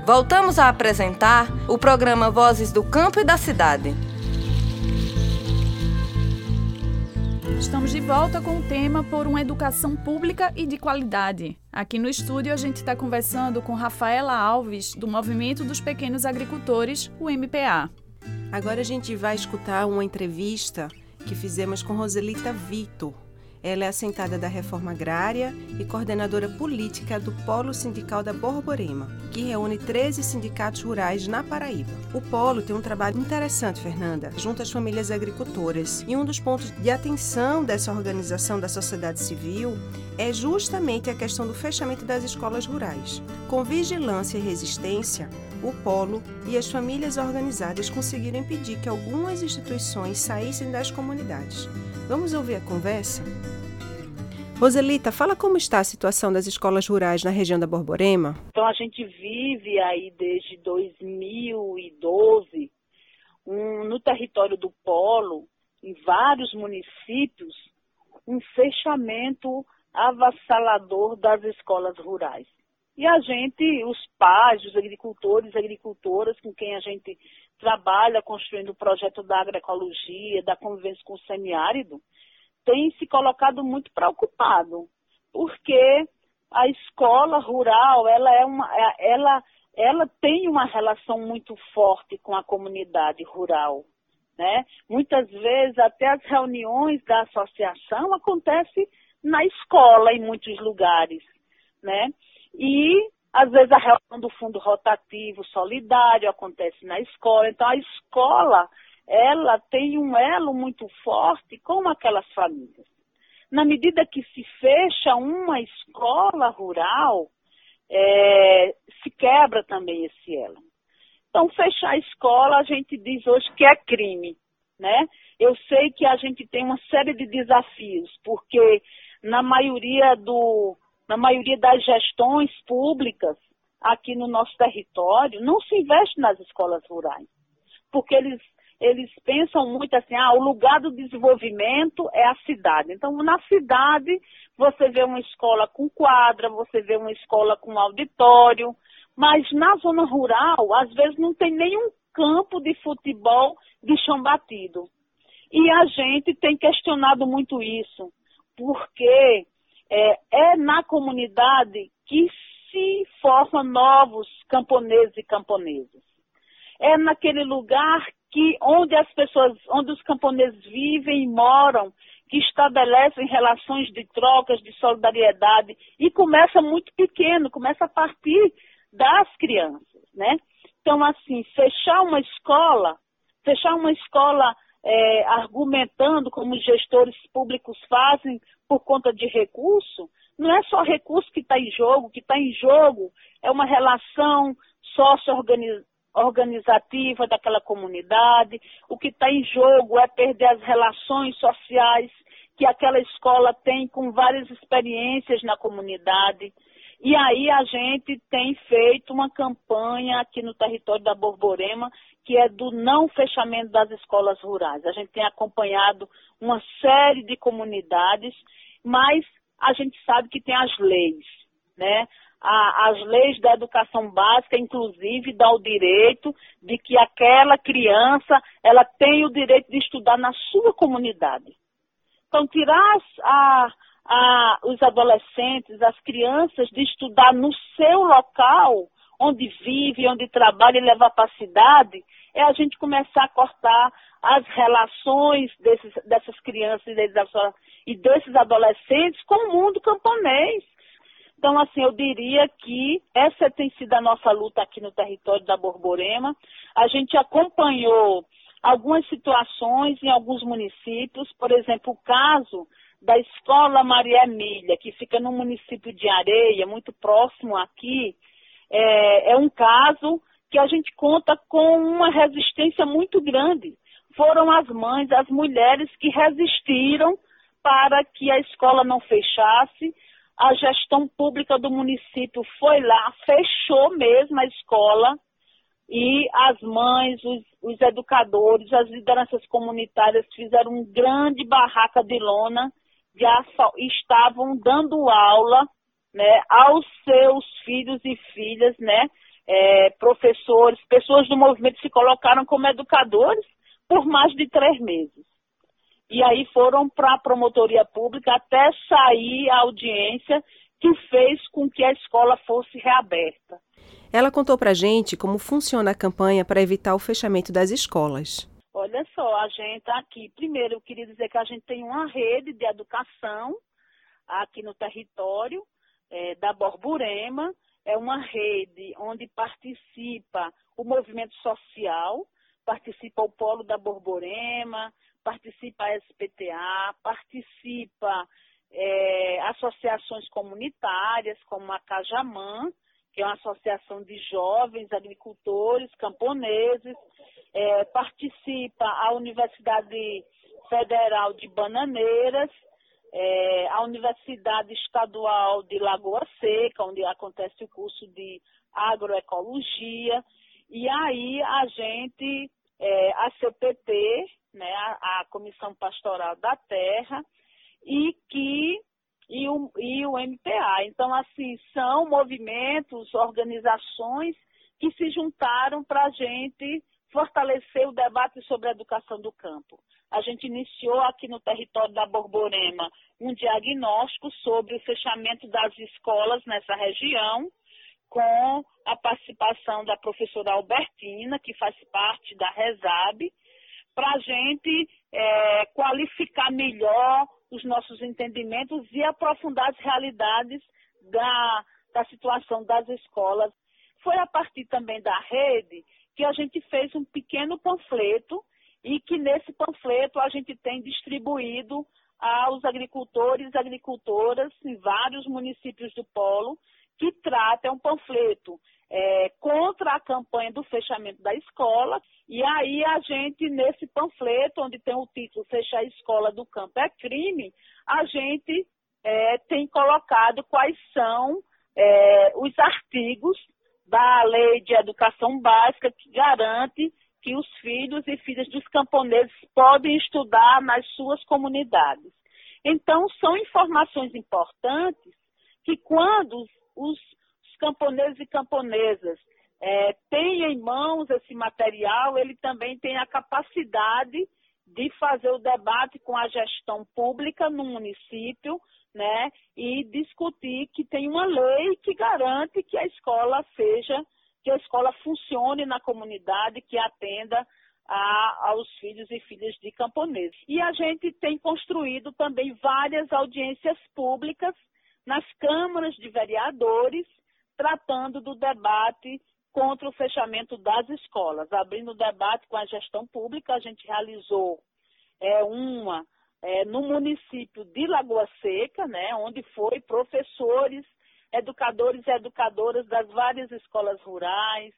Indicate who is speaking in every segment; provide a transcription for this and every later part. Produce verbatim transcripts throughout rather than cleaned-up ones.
Speaker 1: Voltamos a apresentar o programa Vozes do Campo e da Cidade.
Speaker 2: Estamos de volta com o tema Por uma Educação Pública e de Qualidade. Aqui no estúdio a gente está conversando com Rafaela Alves, do Movimento dos Pequenos Agricultores, o M P A.
Speaker 3: Agora a gente vai escutar uma entrevista que fizemos com Roselita Vitor. Ela é assentada da Reforma Agrária e coordenadora política do Polo Sindical da Borborema, que reúne treze sindicatos rurais na Paraíba. O Polo tem um trabalho interessante, Fernanda, junto às famílias agricultoras. E um dos pontos de atenção dessa organização da sociedade civil é justamente a questão do fechamento das escolas rurais. Com vigilância e resistência, o Polo e as famílias organizadas conseguiram impedir que algumas instituições saíssem das comunidades. Vamos ouvir a conversa? Roselita, fala como está a situação das escolas rurais na região da Borborema.
Speaker 4: Então, a gente vive aí desde dois mil e doze, um, no território do Polo, em vários municípios, um fechamento avassalador das escolas rurais. E a gente, os pais, os agricultores e agricultoras com quem a gente trabalha construindo o projeto da agroecologia, da convivência com o semiárido, tem se colocado muito preocupado, porque a escola rural, ela, é uma, ela, ela tem uma relação muito forte com a comunidade rural, né? Muitas vezes até as reuniões da associação acontecem na escola em muitos lugares, né? E às vezes a reunião do fundo rotativo solidário acontece na escola. Então a escola, ela tem um elo muito forte com aquelas famílias. Na medida que se fecha uma escola rural, é, se quebra também esse elo. Então, fechar a escola, a gente diz hoje que é crime, né? Eu sei que a gente tem uma série de desafios, porque na maioria, do, na maioria das gestões públicas aqui no nosso território, não se investe nas escolas rurais, porque eles Eles pensam muito assim, ah, o lugar do desenvolvimento é a cidade. Então, na cidade, você vê uma escola com quadra, você vê uma escola com auditório, mas na zona rural, às vezes, não tem nenhum campo de futebol de chão batido. E a gente tem questionado muito isso, porque é, é na comunidade que se formam novos camponeses e camponesas. É naquele lugar que onde as pessoas, onde os camponeses vivem e moram, que estabelecem relações de trocas, de solidariedade, e começa muito pequeno, começa a partir das crianças, né? Então, assim, fechar uma escola, fechar uma escola é, argumentando como os gestores públicos fazem por conta de recurso, não é só recurso que está em jogo, o que está em jogo é uma relação sócio-organizacional, organizativa daquela comunidade. O que está em jogo é perder as relações sociais que aquela escola tem com várias experiências na comunidade. E aí a gente tem feito uma campanha aqui no território da Borborema, que é do não fechamento das escolas rurais. A gente tem acompanhado uma série de comunidades, mas a gente sabe que tem as leis, né? As leis da educação básica, inclusive, dão o direito de que aquela criança ela tem o direito de estudar na sua comunidade. Então, tirar a, a, os adolescentes, as crianças, de estudar no seu local, onde vive, onde trabalha e levar para a cidade, é a gente começar a cortar as relações desses, dessas crianças e desses adolescentes com o mundo camponês. Então, assim, eu diria que essa tem sido a nossa luta aqui no território da Borborema. A gente acompanhou algumas situações em alguns municípios, por exemplo, o caso da Escola Maria Emília, que fica no município de Areia, muito próximo aqui, é, é um caso que a gente conta com uma resistência muito grande. Foram as mães, as mulheres que resistiram para que a escola não fechasse. A gestão pública do município foi lá, fechou mesmo a escola e as mães, os, os educadores, as lideranças comunitárias fizeram um grande barraca de lona, já estavam dando aula, né, aos seus filhos e filhas, né, é, professores, pessoas do movimento se colocaram como educadores por mais de três meses. E aí foram para a promotoria pública até sair a audiência que fez com que a escola fosse reaberta.
Speaker 3: Ela contou para a gente como funciona a campanha para evitar o fechamento das escolas.
Speaker 4: Olha só, a gente aqui, primeiro eu queria dizer que a gente tem uma rede de educação aqui no território é, da Borborema. É uma rede onde participa o movimento social, participa o Polo da Borborema, participa a S P T A, participa é, associações comunitárias como a Cajamã, que é uma associação de jovens agricultores, camponeses, é, participa a Universidade Federal de Bananeiras, é, a Universidade Estadual de Lagoa Seca, onde acontece o curso de agroecologia, e aí a gente, é, a C P T, né, a, a Comissão Pastoral da Terra, e que E o, e o M P A. Então, assim, são movimentos, organizações que se juntaram para a gente fortalecer o debate sobre a educação do campo. A gente iniciou aqui no território da Borborema um diagnóstico sobre o fechamento das escolas nessa região, com a participação da professora Albertina, que faz parte da RESAB, para a gente é, qualificar melhor os nossos entendimentos e aprofundar as realidades da, da situação das escolas. Foi a partir também da rede que a gente fez um pequeno panfleto e que nesse panfleto a gente tem distribuído aos agricultores e agricultoras em vários municípios do Polo, que trata, é um panfleto é, contra a campanha do fechamento da escola. E aí a gente, nesse panfleto, onde tem o título Fechar a Escola do Campo é Crime, a gente é, tem colocado quais são é, os artigos da Lei de Educação Básica que garante que os filhos e filhas dos camponeses podem estudar nas suas comunidades. Então, são informações importantes que quando os, os camponeses e camponesas É, tem em mãos esse material, ele também tem a capacidade de fazer o debate com a gestão pública no município, né, e discutir que tem uma lei que garante que a escola seja, que a escola funcione na comunidade, que atenda a, aos filhos e filhas de camponeses. E a gente tem construído também várias audiências públicas nas câmaras de vereadores, tratando do debate contra o fechamento das escolas. Abrindo o debate com a gestão pública, a gente realizou é, uma é, no município de Lagoa Seca, né, onde foi professores, educadores e educadoras das várias escolas rurais,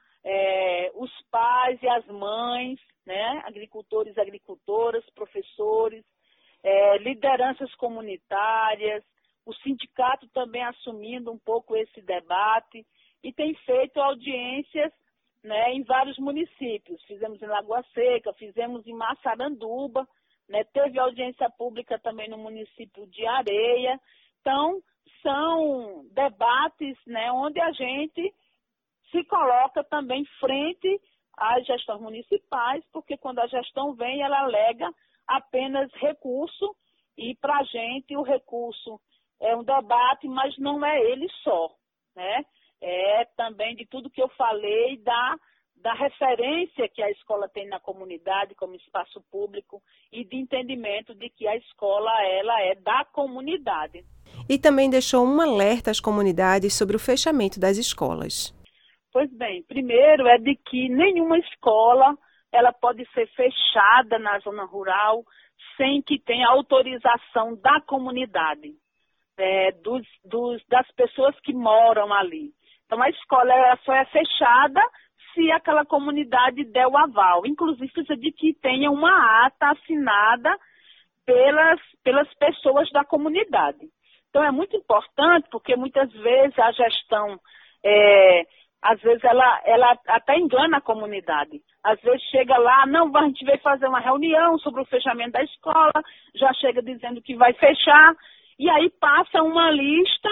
Speaker 4: é, os pais e as mães, né, agricultores e agricultoras, professores, é, lideranças comunitárias, o sindicato também assumindo um pouco esse debate, e tem feito audiências, né, em vários municípios. Fizemos em Lagoa Seca, fizemos em Massaranduba, né, teve audiência pública também no município de Areia. Então, são debates, né, onde a gente se coloca também frente às gestões municipais, porque quando a gestão vem, ela alega apenas recurso, e para a gente o recurso é um debate, mas não é ele só, né? É também de tudo que eu falei, da, da referência que a escola tem na comunidade como espaço público e de entendimento de que a escola ela é da comunidade.
Speaker 3: E também deixou um alerta às comunidades sobre o fechamento das escolas.
Speaker 4: Pois bem, primeiro é de que nenhuma escola ela pode ser fechada na zona rural sem que tenha autorização da comunidade, é, dos, dos, das pessoas que moram ali. Então, a escola ela só é fechada se aquela comunidade der o aval. Inclusive, precisa de que tenha uma ata assinada pelas, pelas pessoas da comunidade. Então, é muito importante, porque muitas vezes a gestão, é, às vezes, ela, ela até engana a comunidade. Às vezes, chega lá, não, a gente veio fazer uma reunião sobre o fechamento da escola, já chega dizendo que vai fechar, e aí passa uma lista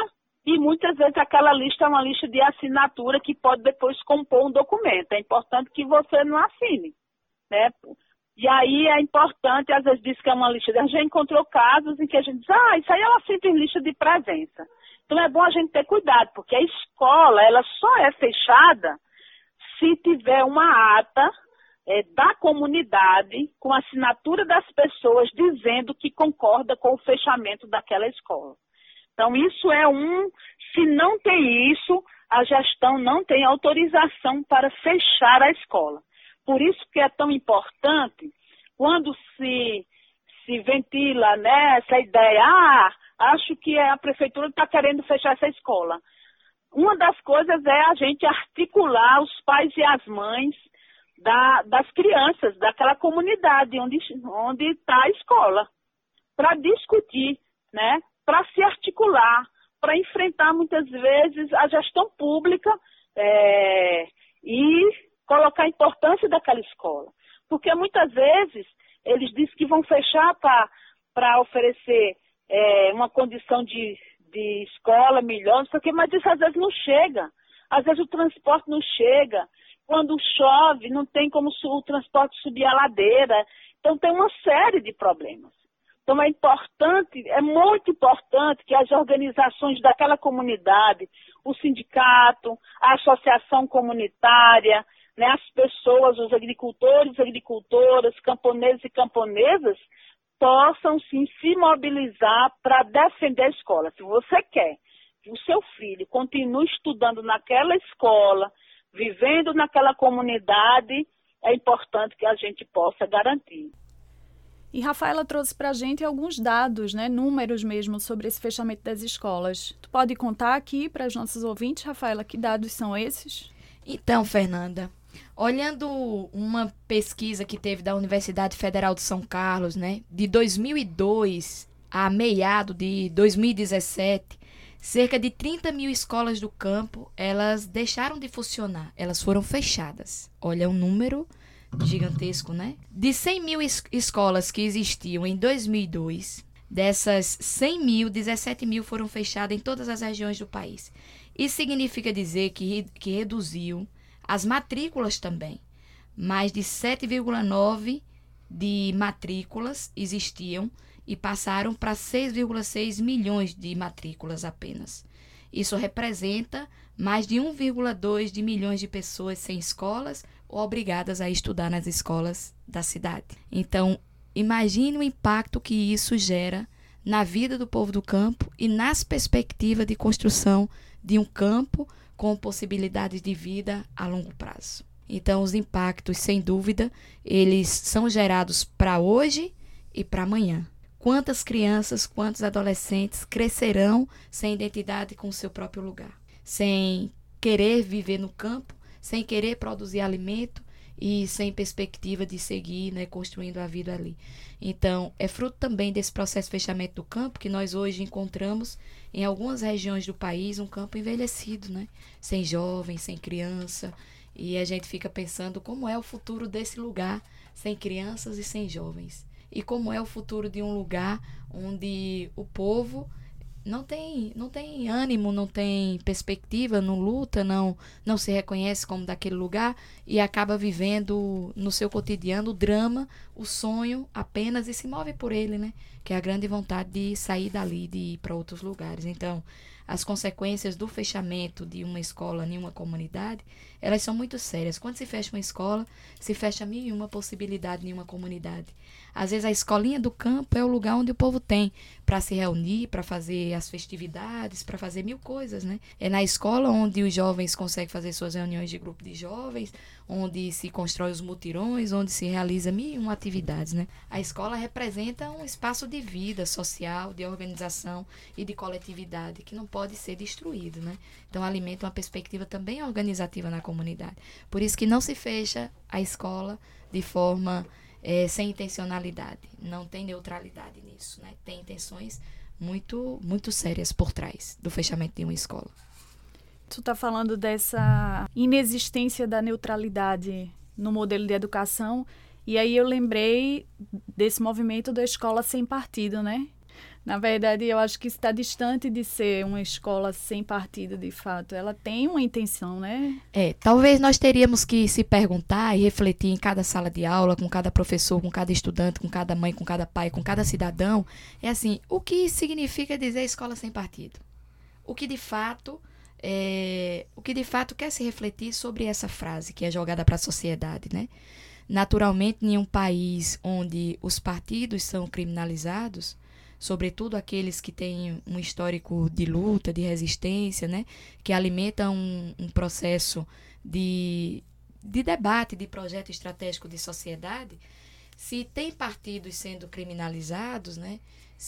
Speaker 4: e muitas vezes aquela lista é uma lista de assinatura que pode depois compor um documento. É importante que você não assine, né? E aí é importante, às vezes diz que é uma lista, a gente já encontrou casos em que a gente diz, ah, isso aí é uma simples lista de presença. Então é bom a gente ter cuidado, porque a escola, ela só é fechada se tiver uma ata é, da comunidade com a assinatura das pessoas dizendo que concorda com o fechamento daquela escola. Então isso é um, se não tem isso, a gestão não tem autorização para fechar a escola. Por isso que é tão importante, quando se, se ventila, né, essa ideia, ah, acho que a prefeitura está querendo fechar essa escola. Uma das coisas é a gente articular os pais e as mães da, das crianças, daquela comunidade onde onde está a escola, para discutir, né, para se articular, para enfrentar muitas vezes a gestão pública é, e colocar a importância daquela escola. Porque muitas vezes eles dizem que vão fechar para oferecer é, uma condição de, de escola melhor, não sei o quê, mas isso às vezes não chega. Às vezes o transporte não chega. Quando chove, não tem como o transporte subir a ladeira. Então tem uma série de problemas. Então é importante, é muito importante que as organizações daquela comunidade, o sindicato, a associação comunitária, né, as pessoas, os agricultores, agricultoras, camponeses e camponesas, possam sim se mobilizar para defender a escola. Se você quer que o seu filho continue estudando naquela escola, vivendo naquela comunidade, é importante que a gente possa garantir.
Speaker 2: E Rafaela trouxe para a gente alguns dados, né, números mesmo, sobre esse fechamento das escolas. Tu pode contar aqui para os nossos ouvintes, Rafaela, que dados são esses?
Speaker 5: Então, Fernanda, olhando uma pesquisa que teve da Universidade Federal de São Carlos, né, de dois mil e dois a meado de dois mil e dezessete, cerca de trinta mil escolas do campo, elas deixaram de funcionar, elas foram fechadas. Olha, um número gigantesco, né? De cem mil es- escolas que existiam em dois mil e dois, dessas cem mil, dezessete mil foram fechadas em todas as regiões do país. Isso significa dizer que, que reduziu as matrículas também. Mais de sete vírgula nove de matrículas existiam e passaram para seis vírgula seis milhões de matrículas apenas. Isso representa mais de um vírgula dois de milhões de pessoas sem escolas ou obrigadas a estudar nas escolas da cidade. Então, imagine o impacto que isso gera na vida do povo do campo e nas perspectivas de construção de um campo com possibilidades de vida a longo prazo. Então, os impactos, sem dúvida, eles são gerados para hoje e para amanhã. Quantas crianças, quantos adolescentes crescerão sem identidade com o seu próprio lugar, sem querer viver no campo, sem querer produzir alimento e sem perspectiva de seguir, né, construindo a vida ali. Então, é fruto também desse processo de fechamento do campo que nós hoje encontramos em algumas regiões do país um campo envelhecido, né, sem jovens, sem criança, e a gente fica pensando como é o futuro desse lugar sem crianças e sem jovens. E como é o futuro de um lugar onde o povo não tem, não tem ânimo, não tem perspectiva, não luta, não, não se reconhece como daquele lugar e acaba vivendo no seu cotidiano o drama, o sonho apenas e se move por ele, né? Que é a grande vontade de sair dali, de ir para outros lugares. Então, as consequências do fechamento de uma escola em uma comunidade, elas são muito sérias. Quando se fecha uma escola, se fecha mil e uma possibilidade em uma comunidade. Às vezes a escolinha do campo é o lugar onde o povo tem para se reunir, para fazer as festividades, para fazer mil coisas, né? É na escola onde os jovens conseguem fazer suas reuniões de grupo de jovens, onde se constrói os mutirões, onde se realiza mil e uma atividades, né? A escola representa um espaço de vida social, de organização e de coletividade que não pode ser destruído, né? Então alimenta uma perspectiva também organizativa na comunidade. Por isso que não se fecha a escola de forma é, sem intencionalidade. Não tem neutralidade nisso, né? Tem intenções muito, muito sérias por trás do fechamento de uma escola.
Speaker 2: Tu está falando dessa inexistência da neutralidade no modelo de educação, e aí eu lembrei desse movimento da escola sem partido, né? Na verdade, eu acho que está distante de ser uma escola sem partido, de fato. Ela tem uma intenção, né?
Speaker 5: É, talvez nós teríamos que se perguntar e refletir em cada sala de aula, com cada professor, com cada estudante, com cada mãe, com cada pai, com cada cidadão. É assim, o que significa dizer escola sem partido? O que de fato, é, o que de fato quer se refletir sobre essa frase que é jogada para a sociedade, né? Naturalmente, em um país onde os partidos são criminalizados, sobretudo aqueles que têm um histórico de luta, de resistência, né? Que alimentam um, um processo de, de debate, de projeto estratégico de sociedade, se tem partidos sendo criminalizados, né?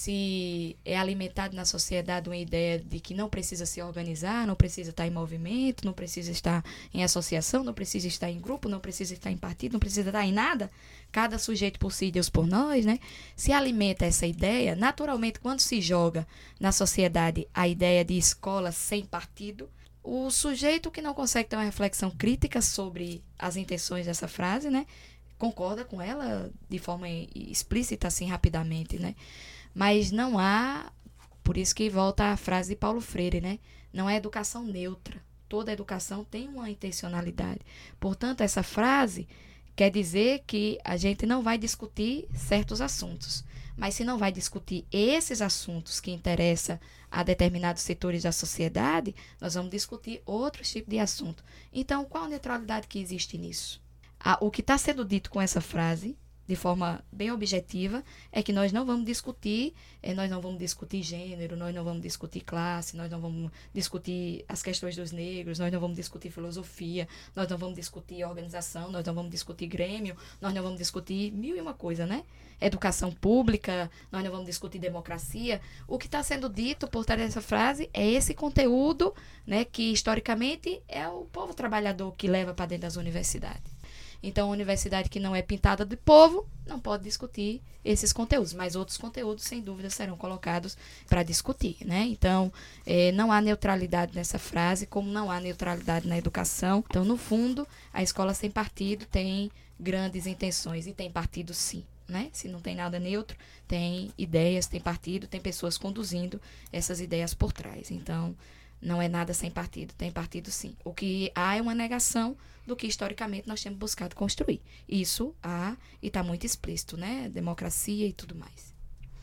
Speaker 5: Se é alimentado na sociedade uma ideia de que não precisa se organizar, não precisa estar em movimento, não precisa estar em associação, não precisa estar em grupo, não precisa estar em partido, não precisa estar em nada, cada sujeito por si, Deus por nós, né? Se alimenta essa ideia, naturalmente, quando se joga na sociedade a ideia de escola sem partido, o sujeito que não consegue ter uma reflexão crítica sobre as intenções dessa frase, né? Concorda com ela de forma explícita, assim, rapidamente, né? Mas não há, por isso que volta a frase de Paulo Freire, né? Não é educação neutra. Toda educação tem uma intencionalidade. Portanto, essa frase quer dizer que a gente não vai discutir certos assuntos. Mas se não vai discutir esses assuntos que interessam a determinados setores da sociedade, nós vamos discutir outros tipos de assunto. Então, qual a neutralidade que existe nisso? Ah, o que está sendo dito com essa frase, de forma bem objetiva, é que nós não vamos discutir, eh, nós não vamos discutir gênero, nós não vamos discutir classe, nós não vamos discutir as questões dos negros, nós não vamos discutir filosofia, nós não vamos discutir organização, nós não vamos discutir grêmio, nós não vamos discutir mil e uma coisa, né? Educação pública, nós não vamos discutir democracia. O que está sendo dito por trás dessa frase é esse conteúdo, né, que historicamente é o povo trabalhador que leva para dentro das universidades. Então, a universidade que não é pintada de povo não pode discutir esses conteúdos, mas outros conteúdos, sem dúvida, serão colocados para discutir, né? Então, eh, não há neutralidade nessa frase, como não há neutralidade na educação. Então, no fundo, a escola sem partido tem grandes intenções e tem partido sim, né? Se não tem nada neutro, tem ideias, tem partido, tem pessoas conduzindo essas ideias por trás. Então, não é nada sem partido, tem partido sim. O que há é uma negação do que historicamente nós temos buscado construir. Isso há e está muito explícito, né? Democracia e tudo mais.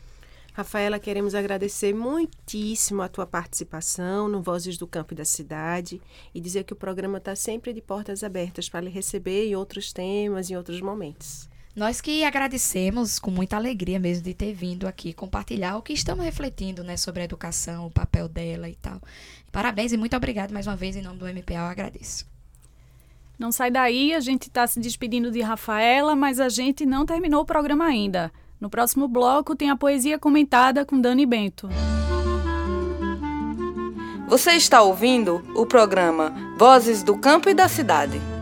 Speaker 3: Rafaela, queremos agradecer muitíssimo a tua participação no Vozes do Campo e da Cidade e dizer que o programa está sempre de portas abertas para lhe receber em outros temas, em outros momentos.
Speaker 5: Nós que agradecemos com muita alegria mesmo de ter vindo aqui compartilhar o que estamos refletindo, né, sobre a educação, o papel dela e tal. Parabéns e muito obrigado mais uma vez em nome do M P A, eu agradeço.
Speaker 2: Não sai daí, a gente está se despedindo de Rafaela, mas a gente não terminou o programa ainda. No próximo bloco tem a poesia comentada com Dani Bento.
Speaker 1: Você está ouvindo o programa Vozes do Campo e da Cidade.